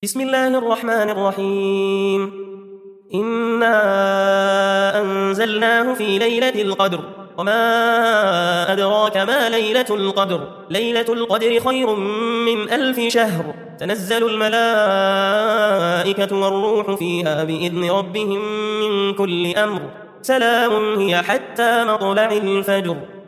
بسم الله الرحمن الرحيم. إنا أنزلناه في ليلة القدر وما أدراك ما ليلة القدر. ليلة القدر خير من 1000 شهر. تنزل الملائكة والروح فيها بإذن ربهم من كل أمر. سلام هي حتى مطلع الفجر.